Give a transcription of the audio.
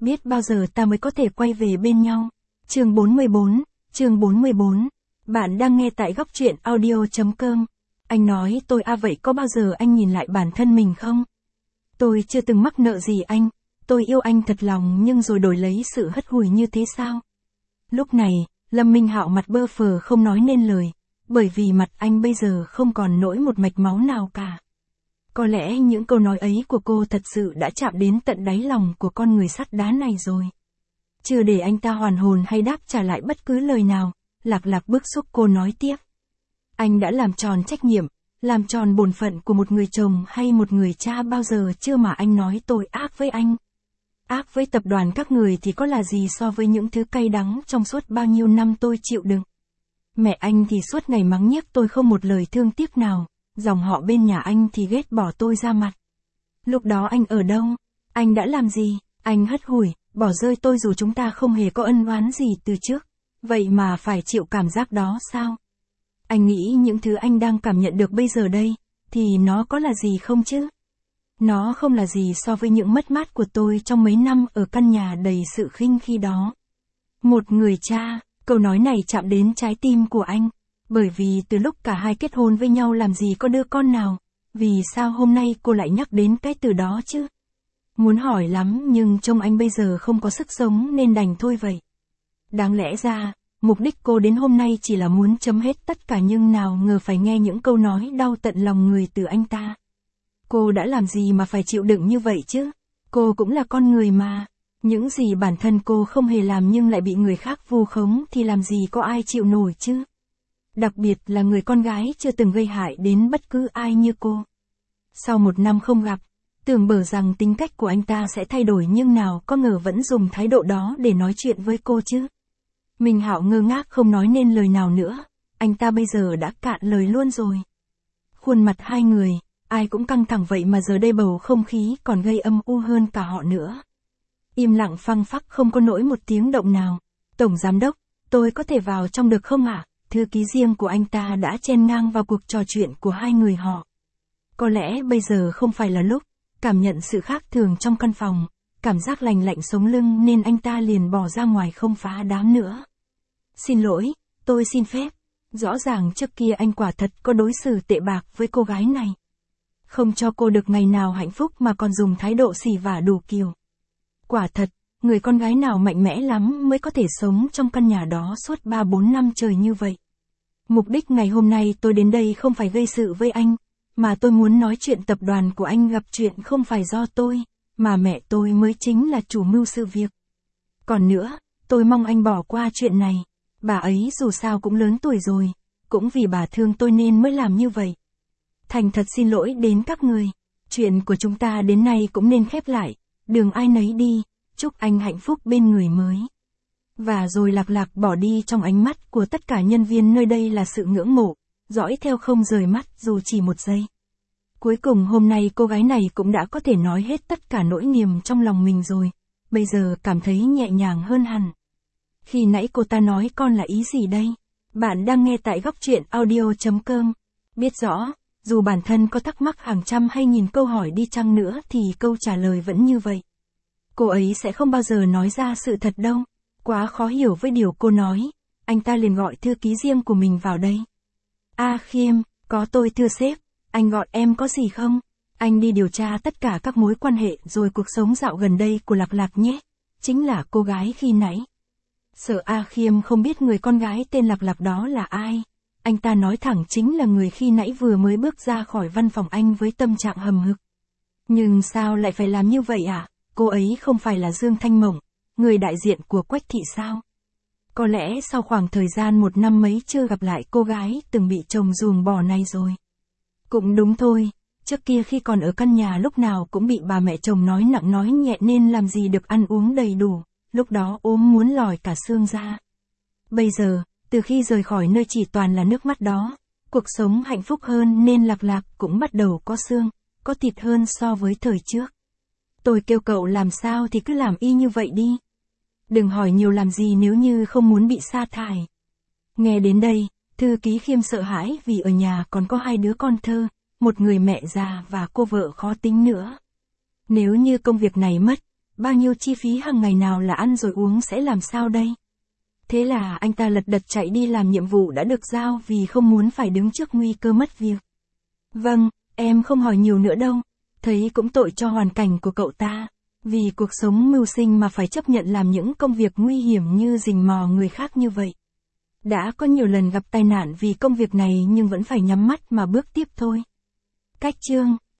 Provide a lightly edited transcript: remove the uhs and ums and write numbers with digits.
biết bao giờ ta mới có thể quay về bên nhau. Chương 44. Bạn đang nghe tại góc truyện audio.com. Anh nói tôi vậy có bao giờ anh nhìn lại bản thân mình không? Tôi chưa từng mắc nợ gì anh, tôi yêu anh thật lòng nhưng rồi đổi lấy sự hất hủi như thế sao? Lúc này, Lâm Minh Hạo mặt bơ phờ không nói nên lời, bởi vì mặt anh bây giờ không còn nổi một mạch máu nào cả. Có lẽ những câu nói ấy của cô thật sự đã chạm đến tận đáy lòng của con người sắt đá này rồi. Chưa để anh ta hoàn hồn hay đáp trả lại bất cứ lời nào, Lạc bức xúc cô nói tiếp. Anh đã làm tròn trách nhiệm, làm tròn bổn phận của một người chồng hay một người cha bao giờ chưa mà anh nói tôi ác với anh. Ác với tập đoàn các người thì có là gì so với những thứ cay đắng trong suốt bao nhiêu năm tôi chịu đựng. Mẹ anh thì suốt ngày mắng nhiếc tôi không một lời thương tiếc nào, dòng họ bên nhà anh thì ghét bỏ tôi ra mặt. Lúc đó anh ở đâu? Anh đã làm gì? Anh hất hủi, bỏ rơi tôi dù chúng ta không hề có ân oán gì từ trước. Vậy mà phải chịu cảm giác đó sao? Anh nghĩ những thứ anh đang cảm nhận được bây giờ đây, thì nó có là gì không chứ? Nó không là gì so với những mất mát của tôi trong mấy năm ở căn nhà đầy sự khinh khi đó. Một người cha, câu nói này chạm đến trái tim của anh. Bởi vì từ lúc cả hai kết hôn với nhau làm gì có đứa con nào, vì sao hôm nay cô lại nhắc đến cái từ đó chứ? Muốn hỏi lắm nhưng trông anh bây giờ không có sức sống nên đành thôi vậy. Đáng lẽ ra, mục đích cô đến hôm nay chỉ là muốn chấm hết tất cả nhưng nào ngờ phải nghe những câu nói đau tận lòng người từ anh ta. Cô đã làm gì mà phải chịu đựng như vậy chứ? Cô cũng là con người mà. Những gì bản thân cô không hề làm nhưng lại bị người khác vu khống thì làm gì có ai chịu nổi chứ? Đặc biệt là người con gái chưa từng gây hại đến bất cứ ai như cô. Sau một năm không gặp, tưởng bở rằng tính cách của anh ta sẽ thay đổi nhưng nào có ngờ vẫn dùng thái độ đó để nói chuyện với cô chứ. Minh Hạo ngơ ngác không nói nên lời nào nữa, anh ta bây giờ đã cạn lời luôn rồi. Khuôn mặt hai người, ai cũng căng thẳng vậy mà giờ đây bầu không khí còn gây âm u hơn cả họ nữa. Im lặng phăng phắc không có nổi một tiếng động nào. Tổng giám đốc, tôi có thể vào trong được không ạ? Thư ký riêng của anh ta đã chen ngang vào cuộc trò chuyện của hai người họ. Có lẽ bây giờ không phải là lúc, cảm nhận sự khác thường trong căn phòng, cảm giác lành lạnh sống lưng nên anh ta liền bỏ ra ngoài không phá đám nữa. Xin lỗi, tôi xin phép. Rõ ràng trước kia anh quả thật có đối xử tệ bạc với cô gái này. Không cho cô được ngày nào hạnh phúc mà còn dùng thái độ xỉ vả đủ kiểu. Quả thật, người con gái nào mạnh mẽ lắm mới có thể sống trong căn nhà đó suốt 3-4 năm trời như vậy. Mục đích ngày hôm nay tôi đến đây không phải gây sự với anh, mà tôi muốn nói chuyện tập đoàn của anh gặp chuyện không phải do tôi, mà mẹ tôi mới chính là chủ mưu sự việc. Còn nữa, tôi mong anh bỏ qua chuyện này, bà ấy dù sao cũng lớn tuổi rồi, cũng vì bà thương tôi nên mới làm như vậy. Thành thật xin lỗi đến các người, chuyện của chúng ta đến nay cũng nên khép lại, đường ai nấy đi, chúc anh hạnh phúc bên người mới. Và rồi Lạc bỏ đi trong ánh mắt của tất cả nhân viên nơi đây là sự ngưỡng mộ, dõi theo không rời mắt dù chỉ một giây. Cuối cùng hôm nay cô gái này cũng đã có thể nói hết tất cả nỗi niềm trong lòng mình rồi, bây giờ cảm thấy nhẹ nhàng hơn hẳn. Khi nãy cô ta nói con là ý gì đây? Bạn đang nghe tại góc truyện audio.com. Biết rõ, dù bản thân có thắc mắc hàng trăm hay nghìn câu hỏi đi chăng nữa thì câu trả lời vẫn như vậy. Cô ấy sẽ không bao giờ nói ra sự thật đâu. Quá khó hiểu với điều cô nói, anh ta liền gọi thư ký riêng của mình vào đây. Khiêm, có tôi thưa sếp, anh gọi em có gì không? Anh đi điều tra tất cả các mối quan hệ rồi cuộc sống dạo gần đây của Lạc nhé. Chính là cô gái khi nãy. Sợ Khiêm không biết người con gái tên Lạc đó là ai. Anh ta nói thẳng chính là người khi nãy vừa mới bước ra khỏi văn phòng anh với tâm trạng hầm hực. Nhưng sao lại phải làm như vậy ạ? Cô ấy không phải là Dương Thanh Mộng, người đại diện của Quách thị sao? Có lẽ sau khoảng thời gian một năm mấy chưa gặp lại cô gái từng bị chồng ruồng bỏ này rồi. Cũng đúng thôi, trước kia khi còn ở căn nhà lúc nào cũng bị bà mẹ chồng nói nặng nói nhẹ nên làm gì được ăn uống đầy đủ, lúc đó ốm muốn lòi cả xương ra. Bây giờ, từ khi rời khỏi nơi chỉ toàn là nước mắt đó, cuộc sống hạnh phúc hơn nên Lạc cũng bắt đầu có xương, có thịt hơn so với thời trước. Tôi kêu cậu làm sao thì cứ làm y như vậy đi. Đừng hỏi nhiều làm gì nếu như không muốn bị sa thải. Nghe đến đây, thư ký Khiêm sợ hãi vì ở nhà còn có hai đứa con thơ, một người mẹ già và cô vợ khó tính nữa. Nếu như công việc này mất, bao nhiêu chi phí hàng ngày nào là ăn rồi uống sẽ làm sao đây? Thế là anh ta lật đật chạy đi làm nhiệm vụ đã được giao vì không muốn phải đứng trước nguy cơ mất việc. Vâng, em không hỏi nhiều nữa đâu. Thấy cũng tội cho hoàn cảnh của cậu ta. Vì cuộc sống mưu sinh mà phải chấp nhận làm những công việc nguy hiểm như rình mò người khác như vậy. Đã có nhiều lần gặp tai nạn vì công việc này nhưng vẫn phải nhắm mắt mà bước tiếp thôi. Cách chương